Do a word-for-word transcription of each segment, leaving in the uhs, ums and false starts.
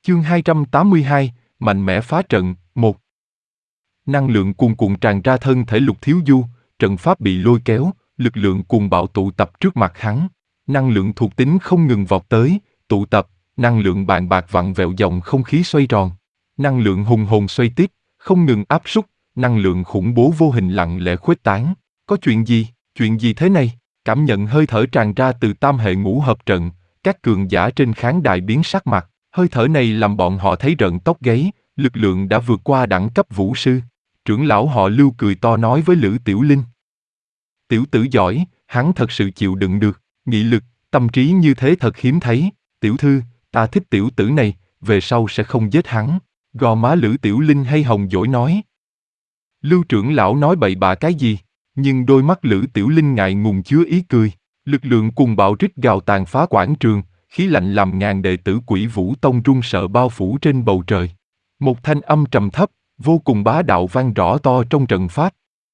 Chương hai trăm tám mươi hai, mạnh mẽ phá trận, một. Năng lượng cuồn cuộn tràn ra thân thể Lục Thiếu Du, trận pháp bị lôi kéo, lực lượng cuồng bạo tụ tập trước mặt hắn. Năng lượng thuộc tính không ngừng vọt tới, tụ tập, năng lượng bàn bạc vặn vẹo dòng không khí xoay tròn. Năng lượng hùng hồn xoay tiếp, không ngừng áp súc, năng lượng khủng bố vô hình lặng lẽ khuếch tán. Có chuyện gì, chuyện gì thế này? Cảm nhận hơi thở tràn ra từ tam hệ ngũ hợp trận, các cường giả trên khán đài biến sắc mặt. Hơi thở này làm bọn họ thấy rợn tóc gáy, lực lượng đã vượt qua đẳng cấp vũ sư. Trưởng lão họ Lưu cười to nói với Lữ Tiểu Linh. Tiểu tử giỏi, hắn thật sự chịu đựng được, nghị lực, tâm trí như thế thật hiếm thấy. Tiểu thư, ta thích tiểu tử này, về sau sẽ không giết hắn. Gò má Lữ Tiểu Linh hay hồng dỗi nói. Lưu trưởng lão nói bậy bạ cái gì, nhưng đôi mắt Lữ Tiểu Linh ngại ngùng chứa ý cười. Lực lượng cuồng bạo rít gào tàn phá quảng trường, khí lạnh làm ngàn đệ tử Quỷ Vũ Tông run sợ bao phủ trên bầu trời. Một thanh âm trầm thấp, vô cùng bá đạo vang rõ to trong trận pháp.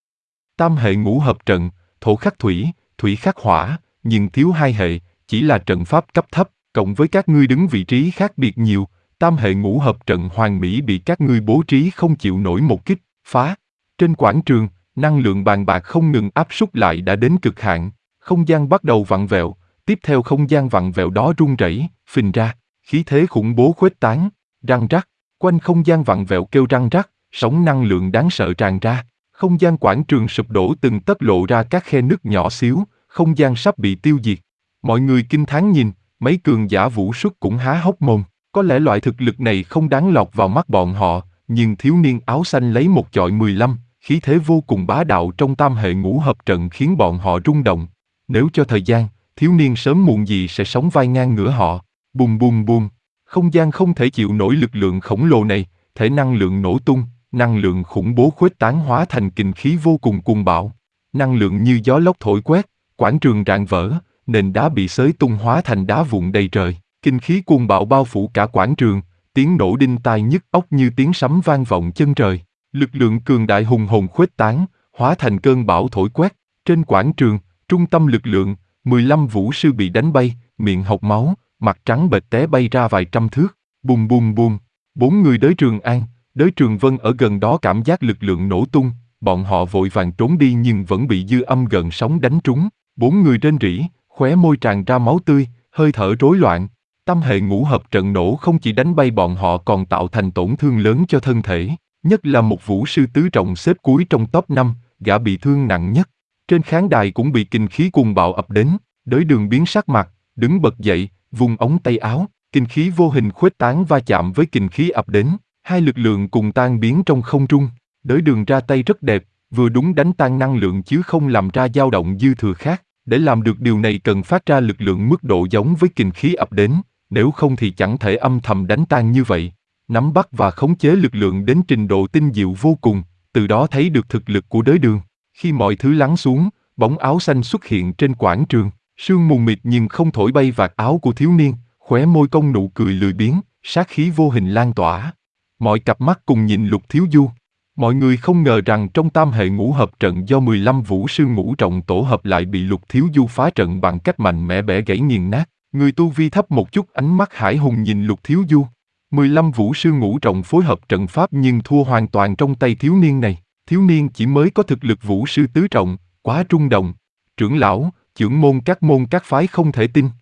Tam hệ ngũ hợp trận, thổ khắc thủy, thủy khắc hỏa, nhưng thiếu hai hệ, chỉ là trận pháp cấp thấp, cộng với các ngươi đứng vị trí khác biệt nhiều, tam hệ ngũ hợp trận hoàn mỹ bị các ngươi bố trí không chịu nổi một kích, phá. Trên quảng trường, năng lượng bàn bạc không ngừng áp súc lại đã đến cực hạn, không gian bắt đầu vặn vẹo, tiếp theo không gian vặn vẹo đó rung rẩy, phình ra, khí thế khủng bố khuếch tán, răng rắc, quanh không gian vặn vẹo kêu răng rắc, sóng năng lượng đáng sợ tràn ra, không gian quảng trường sụp đổ từng tấc lộ ra các khe nứt nhỏ xíu, không gian sắp bị tiêu diệt. Mọi người kinh thán nhìn, mấy cường giả vũ xuất cũng há hốc mồm, có lẽ loại thực lực này không đáng lọt vào mắt bọn họ, nhưng thiếu niên áo xanh lấy một chọi mười lăm, khí thế vô cùng bá đạo trong tam hệ ngũ hợp trận khiến bọn họ rung động. Nếu cho thời gian, thiếu niên sớm muộn gì sẽ sống vai ngang ngửa họ. Bùm bùm bùm, không gian không thể chịu nổi lực lượng khổng lồ này, thể năng lượng nổ tung, năng lượng khủng bố khuếch tán hóa thành kình khí vô cùng cuồng bạo. Năng lượng như gió lốc thổi quét, quảng trường rạn vỡ, nền đá bị xới tung hóa thành đá vụn đầy trời. Kinh khí cuồng bạo bao phủ cả quảng trường, tiếng nổ đinh tai nhức óc như tiếng sấm vang vọng chân trời. Lực lượng cường đại hùng hồn khuếch tán, hóa thành cơn bão thổi quét. Trên quảng trường, trung tâm lực lượng, mười lăm vũ sư bị đánh bay, miệng hộc máu, mặt trắng bệch té bay ra vài trăm thước. Bùm bùm bùm, bốn người đới Trường An, đới Trường Vân ở gần đó cảm giác lực lượng nổ tung, bọn họ vội vàng trốn đi nhưng vẫn bị dư âm gần sóng đánh trúng. Bốn người rên rỉ, khóe môi tràn ra máu tươi, hơi thở rối loạn. Tam hệ ngũ hợp trận nổ không chỉ đánh bay bọn họ còn tạo thành tổn thương lớn cho thân thể, nhất là một vũ sư tứ trọng xếp cuối trong top năm, gã bị thương nặng nhất. Trên khán đài cũng bị kinh khí cuồng bạo ập đến, Đới Đường biến sắc mặt, đứng bật dậy, vung ống tay áo, kinh khí vô hình khuếch tán va chạm với kinh khí ập đến, hai lực lượng cùng tan biến trong không trung. Đới Đường ra tay rất đẹp, vừa đúng đánh tan năng lượng chứ không làm ra dao động dư thừa khác. Để làm được điều này cần phát ra lực lượng mức độ giống với kinh khí ập đến, nếu không thì chẳng thể âm thầm đánh tan như vậy. Nắm bắt và khống chế lực lượng đến trình độ tinh diệu vô cùng, từ đó thấy được thực lực của Đới Đường. Khi mọi thứ lắng xuống, bóng áo xanh xuất hiện trên quảng trường, sương mù mịt nhưng không thổi bay vạt áo của thiếu niên, khóe môi cong nụ cười lười biếng, sát khí vô hình lan tỏa. Mọi cặp mắt cùng nhìn Lục Thiếu Du. Mọi người không ngờ rằng trong tam hệ ngũ hợp trận do mười lăm vũ sư ngũ trọng tổ hợp lại bị Lục Thiếu Du phá trận bằng cách mạnh mẽ bẻ gãy nghiền nát. Người tu vi thấp một chút ánh mắt hải hùng nhìn Lục Thiếu Du. mười lăm vũ sư ngũ trọng phối hợp trận pháp nhưng thua hoàn toàn trong tay thiếu niên này. Thiếu niên chỉ mới có thực lực vũ sư tứ trọng, quá trung đồng. Trưởng lão, chưởng môn các môn các phái không thể tin.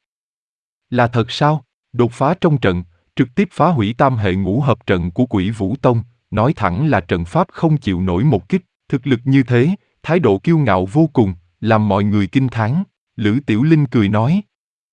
Là thật sao? Đột phá trong trận, trực tiếp phá hủy tam hệ ngũ hợp trận của Quỷ Vũ Tông, nói thẳng là trận pháp không chịu nổi một kích. Thực lực như thế, thái độ kiêu ngạo vô cùng, làm mọi người kinh thán. Lữ Tiểu Linh cười nói.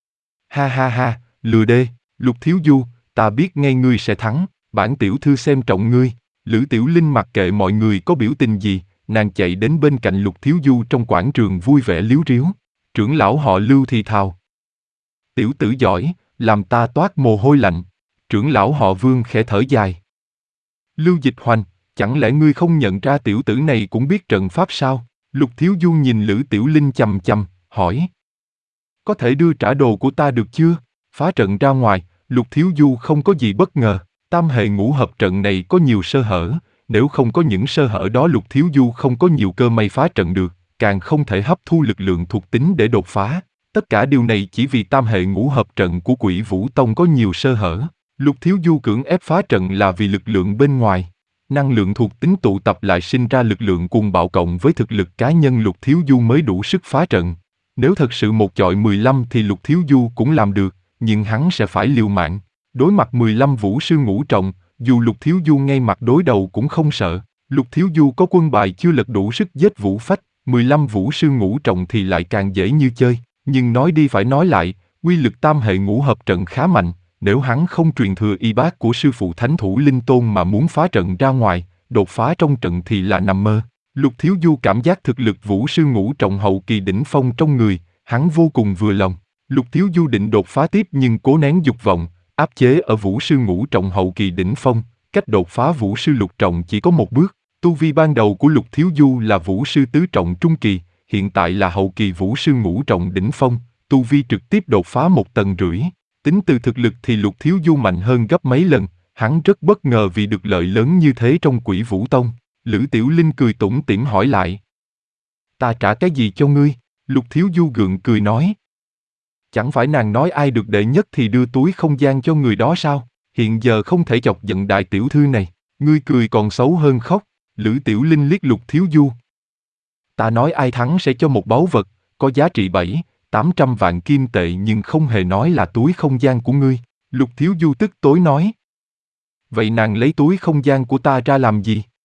Ha ha ha, lừa đê, Lục Thiếu Du, ta biết ngay ngươi sẽ thắng, bản tiểu thư xem trọng ngươi. Lữ Tiểu Linh mặc kệ mọi người có biểu tình gì, nàng chạy đến bên cạnh Lục Thiếu Du trong quảng trường vui vẻ líu ríu. Trưởng lão họ Lưu thì thào. Tiểu tử giỏi, làm ta toát mồ hôi lạnh. Trưởng lão họ Vương khẽ thở dài. Lưu Dịch Hoành, chẳng lẽ ngươi không nhận ra tiểu tử này cũng biết trận pháp sao? Lục Thiếu Du nhìn Lữ Tiểu Linh chằm chằm, hỏi. Có thể đưa trả đồ của ta được chưa? Phá trận ra ngoài, Lục Thiếu Du không có gì bất ngờ. Tam hệ ngũ hợp trận này có nhiều sơ hở, nếu không có những sơ hở đó Lục Thiếu Du không có nhiều cơ may phá trận được, càng không thể hấp thu lực lượng thuộc tính để đột phá. Tất cả điều này chỉ vì tam hệ ngũ hợp trận của Quỷ Vũ Tông có nhiều sơ hở. Lục Thiếu Du cưỡng ép phá trận là vì lực lượng bên ngoài. Năng lượng thuộc tính tụ tập lại sinh ra lực lượng cuồng bạo cộng với thực lực cá nhân Lục Thiếu Du mới đủ sức phá trận. Nếu thật sự một chọi mười lăm thì Lục Thiếu Du cũng làm được, nhưng hắn sẽ phải liều mạng. Đối mặt mười lăm vũ sư ngũ trọng, dù Lục Thiếu Du ngay mặt đối đầu cũng không sợ. Lục Thiếu Du có quân bài chưa lật đủ sức giết Vũ Phách, mười lăm vũ sư ngũ trọng thì lại càng dễ như chơi. Nhưng nói đi phải nói lại, quy lực tam hệ ngũ hợp trận khá mạnh. Nếu hắn không truyền thừa y bát của sư phụ thánh thủ Linh Tôn mà muốn phá trận ra ngoài, đột phá trong trận thì là nằm mơ. Lục Thiếu Du cảm giác thực lực vũ sư ngũ trọng hậu kỳ đỉnh phong trong người, hắn vô cùng vừa lòng. Lục Thiếu Du định đột phá tiếp nhưng cố nén dục vọng, áp chế ở vũ sư ngũ trọng hậu kỳ đỉnh phong, cách đột phá vũ sư lục trọng chỉ có một bước. Tu vi ban đầu của Lục Thiếu Du là vũ sư tứ trọng trung kỳ, hiện tại là hậu kỳ vũ sư ngũ trọng đỉnh phong, tu vi trực tiếp đột phá một tầng rưỡi. Tính từ thực lực thì Lục Thiếu Du mạnh hơn gấp mấy lần, hắn rất bất ngờ vì được lợi lớn như thế trong Quỷ Vũ Tông. Lữ Tiểu Linh cười tủm tỉm hỏi lại. Ta trả cái gì cho ngươi? Lục Thiếu Du gượng cười nói. Chẳng phải nàng nói ai được đệ nhất thì đưa túi không gian cho người đó sao? Hiện giờ không thể chọc giận đại tiểu thư này. Ngươi cười còn xấu hơn khóc. Lữ Tiểu Linh liếc Lục Thiếu Du. Ta nói ai thắng sẽ cho một báu vật, có giá trị bảy, tám trăm vạn kim tệ nhưng không hề nói là túi không gian của ngươi. Lục Thiếu Du tức tối nói. Vậy nàng lấy túi không gian của ta ra làm gì?